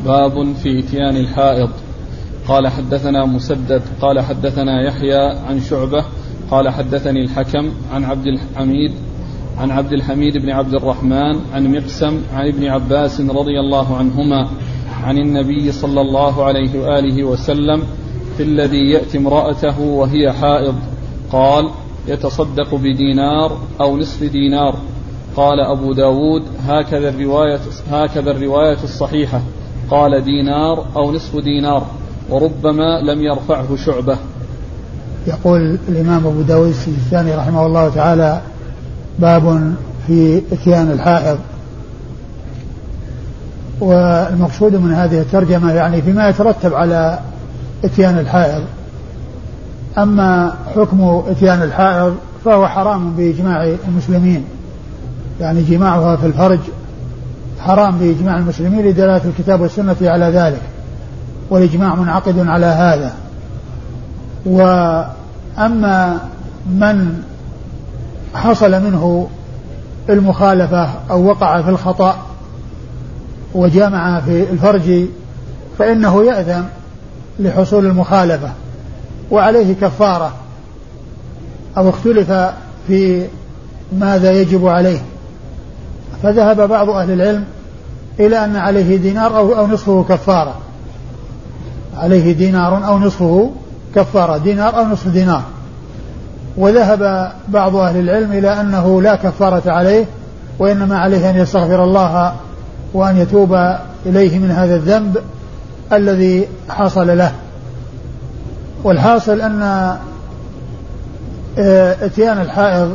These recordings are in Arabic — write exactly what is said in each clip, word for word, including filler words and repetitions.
باب في إتيان الحائض. قال حدثنا مسدد قال حدثنا يحيى عن شعبة قال حدثني الحكم عن عبد الحميد عن عبد الحميد بن عبد الرحمن عن مقسم عن ابن عباس رضي الله عنهما عن النبي صلى الله عليه وآله وسلم في الذي يأتي امرأته وهي حائض قال: يتصدق بدينار أو نصف دينار. قال أبو داود: هكذا الرواية, هكذا الرواية الصحيحة. قال: دينار أو نصف دينار، وربما لم يرفعه شعبة. يقول الإمام أبو داود السجستاني رحمه الله تعالى: باب في إتيان الحائض. والمقصود من هذه الترجمة يعني فيما يترتب على إتيان الحائض. أما حكم إتيان الحائض فهو حرام بإجماع المسلمين، يعني جماعها في الفرج حرام بإجماع المسلمين لدلالة الكتاب والسنة على ذلك، والإجماع منعقد على هذا. وأما من حصل منه المخالفة أو وقع في الخطأ وجامع في الفرج فإنه يأثم لحصول المخالفة وعليه كفارة، أو اختلف في ماذا يجب عليه، فذهب بعض أهل العلم إلى أن عليه دينار أو, أو نصفه كفارة، عليه دينار أو نصفه كفارة، دينار أو نصف دينار. وذهب بعض أهل العلم إلى أنه لا كفارة عليه، وإنما عليه أن يستغفر الله وأن يتوب إليه من هذا الذنب الذي حصل له. والحاصل أن اتيان الحائض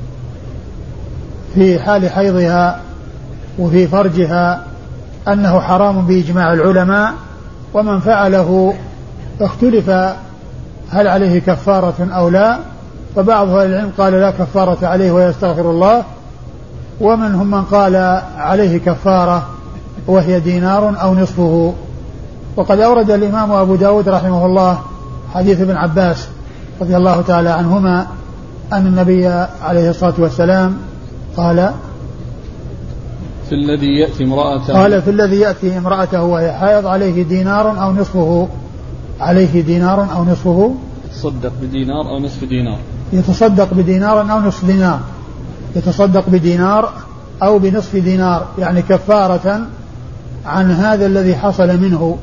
في حال حيضها وفي فرجها أنه حرام بإجماع العلماء، ومن فعله اختلف هل عليه كفارة أو لا، فبعض أهل العلم قال لا كفارة عليه ويستغفر الله، ومنهم من قال عليه كفارة وهي دينار أو نصفه. وقد أورد الإمام أبو داود رحمه الله حديث ابن عباس رضي الله تعالى عنهما أن النبي عليه الصلاة والسلام قال في الذي يأتي امرأته قال في الذي يأتي امرأته وهي حائض عليه دينار أو نصفه، عليه دينار أو نصفه، يتصدق بدينار أو نصف دينار، يتصدق بدينار أو نصف دينار، يتصدق بدينار أو بنصف دينار، يعني كفارة عن هذا الذي حصل منه.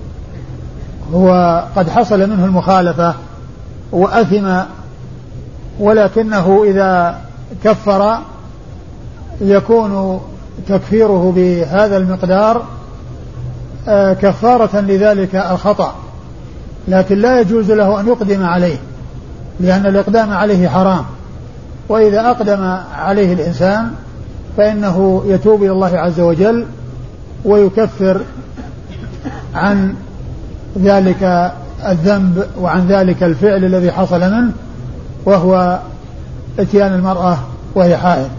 هو قد حصل منه المخالفة وأثم، ولكنه إذا كفر يكون تكفيره بهذا المقدار كفارة لذلك الخطأ، لكن لا يجوز له أن يقدم عليه، لأن الإقدام عليه حرام. وإذا أقدم عليه الإنسان فإنه يتوب إلى الله عز وجل ويكفر عن ذلك الذنب وعن ذلك الفعل الذي حصل منه، وهو اتيان المرأة وهي حائض.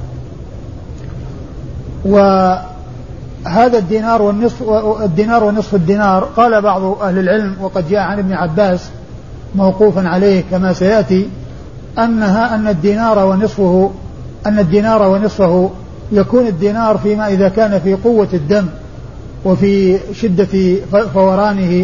وهذا الدينار والنصف الدينار ونصف الدينار قال بعض أهل العلم، وقد جاء عن ابن عباس موقوفا عليه كما سيأتي، أنها أن الدينار ونصفه أن الدينار ونصفه يكون الدينار فيما إذا كان في قوة الدم وفي شدة فورانه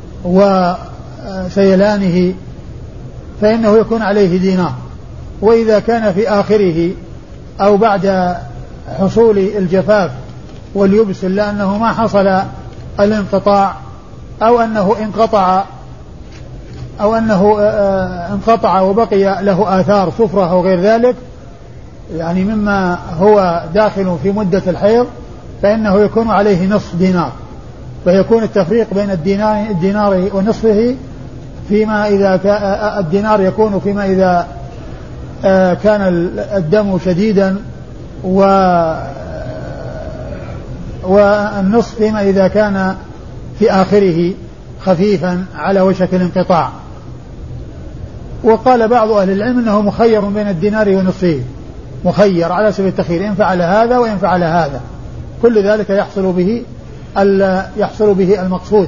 وسيلانه فإنه يكون عليه دينار، وإذا كان في آخره أو بعد حصول الجفاف واليبس لأنه ما حصل الانقطاع أو أنه انقطع أو أنه انقطع وبقي له آثار صفرة أو غير ذلك، يعني مما هو داخل في مدة الحيض، فإنه يكون عليه نصف دينار. فيكون التفريق بين الدينار, الدينار ونصفه فيما إذا الدينار يكون فيما إذا كان الدم شديدا، والنصف فيما إذا كان في آخره خفيفا على وشك الانقطاع. وقال بعض أهل العلم أنه مخير بين الدينار ونصفه، مخير على سبيل التخيير، إن فعل هذا وإن فعل هذا، كل ذلك يحصل به يحصل به المقصود.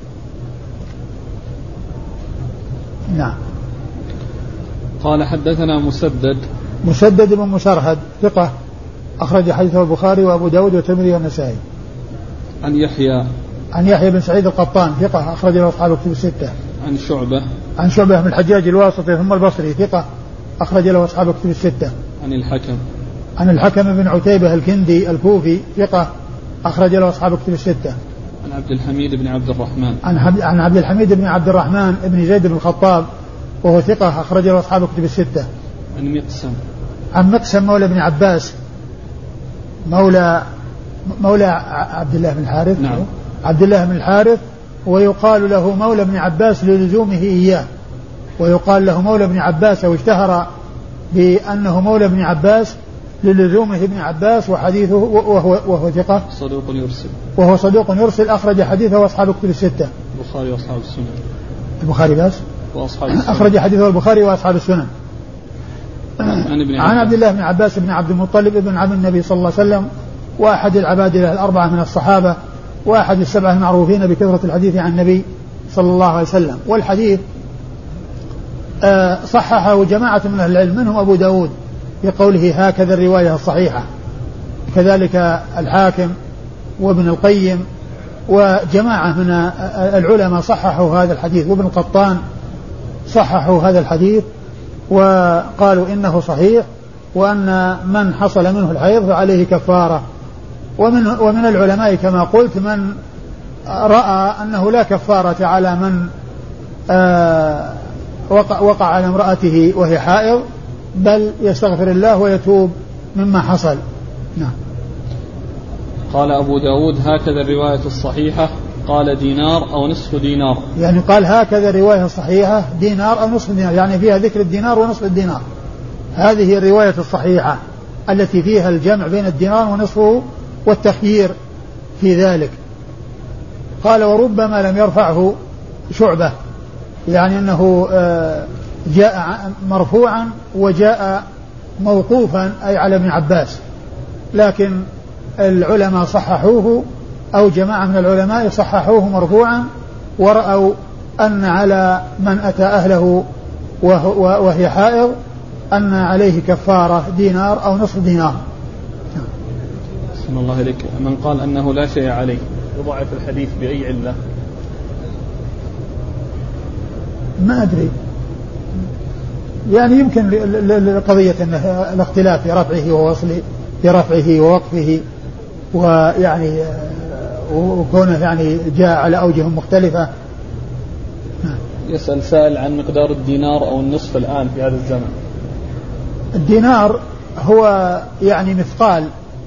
نعم. قال حدثنا مسدد مسدد بن مسرهد ثقة أخرج حديثه البخاري وأبو داود والترمذي والنسائي. عن يحيى عن يحيى بن سعيد القطان ثقة أخرج له أصحاب الكتب الستة. عن شعبة عن شعبة بن الحجاج الواسطي ثم البصري ثقة أخرج له أصحاب الكتب الستة. عن الحكم عن الحكم بن عتيبة الكندي الكوفي ثقة أخرج له أصحاب الكتب الستة. عن عبد الحميد بن عبد الرحمن عن عبد الحميد بن عبد الرحمن بن زيد بن الخطاب وهو ثقة أخرج له أصحاب الكتب الستة. عن مقسم عن مقسم مولى بن عباس مولى مولى عبد الله بن الحارث. نعم. عبد الله بن الحارث ويقال له مولى بن عباس للزومه إياه، ويقال له مولى بن عباس أو اشتهر بأنه مولى بن عباس للزومه ابن عباس وحديثه وهو, وهو ثقة صدوق يرسل وهو صدوق يرسل أخرج حديثه وأصحاب الكتب الستة. البخاري وأصحاب السنن. البخاري بس وأصحاب السنن أخرج حديثه البخاري وأصحاب السنن. عن, عن عبد الله بن عباس بن عبد المطلب ابن عم النبي صلى الله عليه وسلم وأحد العبادلة الأربعة من الصحابة وأحد السبعة المعروفين بكثرة الحديث عن النبي صلى الله عليه وسلم. والحديث صححه جماعة من أهل العلم منهم أبو داود بقوله هكذا الرواية الصحيحة، كذلك الحاكم وابن القيم وجماعة من العلماء صححوا هذا الحديث، وابن القطان صححوا هذا الحديث وقالوا إنه صحيح، وأن من حصل منه الحيض فعليه كفارة. ومن, ومن العلماء كما قلت من رأى أنه لا كفارة على من آه وقع, وقع على امرأته وهي حائض، بل يستغفر الله ويتوب مما حصل. نعم. قال أبو داود هكذا الرواية الصحيحة، قال دينار أو نصف دينار، يعني قال هكذا الرواية الصحيحة دينار أو نصف دينار، يعني فيها ذكر الدينار ونصف الدينار. هذه هي الرواية الصحيحة التي فيها الجمع بين الدينار ونصفه والتخيير في ذلك. قال وربما لم يرفعه شعبة، يعني أنه جاء مرفوعا وجاء موقوفا أي على ابن عباس، لكن العلماء صححوه أو جماعة من العلماء صححوه مرفوعا ورأوا أن على من أتى أهله وهي حائض أن عليه كفارة دينار أو نصف دينار. بسم الله عليك. من قال أنه لا شيء عليه يضعف الحديث بأي علة؟ ما أدري، يعني يمكن لقضية الاختلاف في رفعه ووصله، في رفعه ووقفه، ويعني وكونه يعني جاء على أوجه مختلفة. يسأل سائل عن مقدار الدينار أو النصف الآن في هذا الزمن. الدينار هو يعني مثقال،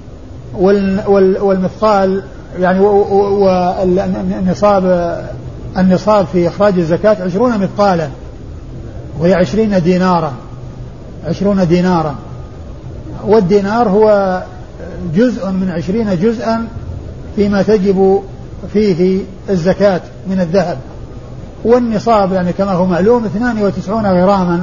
والمثقال يعني والنصاب النصاب في إخراج الزكاة عشرون مثقالا، وهي عشرين دينارا عشرون دينارا والدينار هو جزء من عشرين جزءا فيما تجب فيه الزكاة من الذهب. والنصاب يعني كما هو معلوم اثنان وتسعون غراما،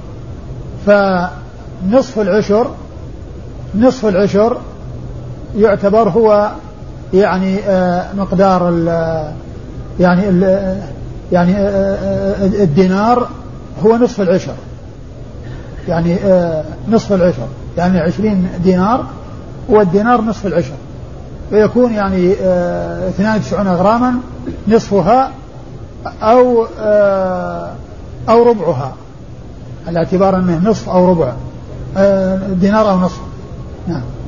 فنصف العشر نصف العشر يعتبر هو يعني مقدار ال يعني ال يعني الدينار هو نصف العشر، يعني نصف العشر يعني عشرين دينار، والدينار نصف العشر، فيكون يعني اثنان وتسعون غراما نصفها أو أو ربعها، على اعتبار أنه نصف أو ربع دينار أو نصف. نعم.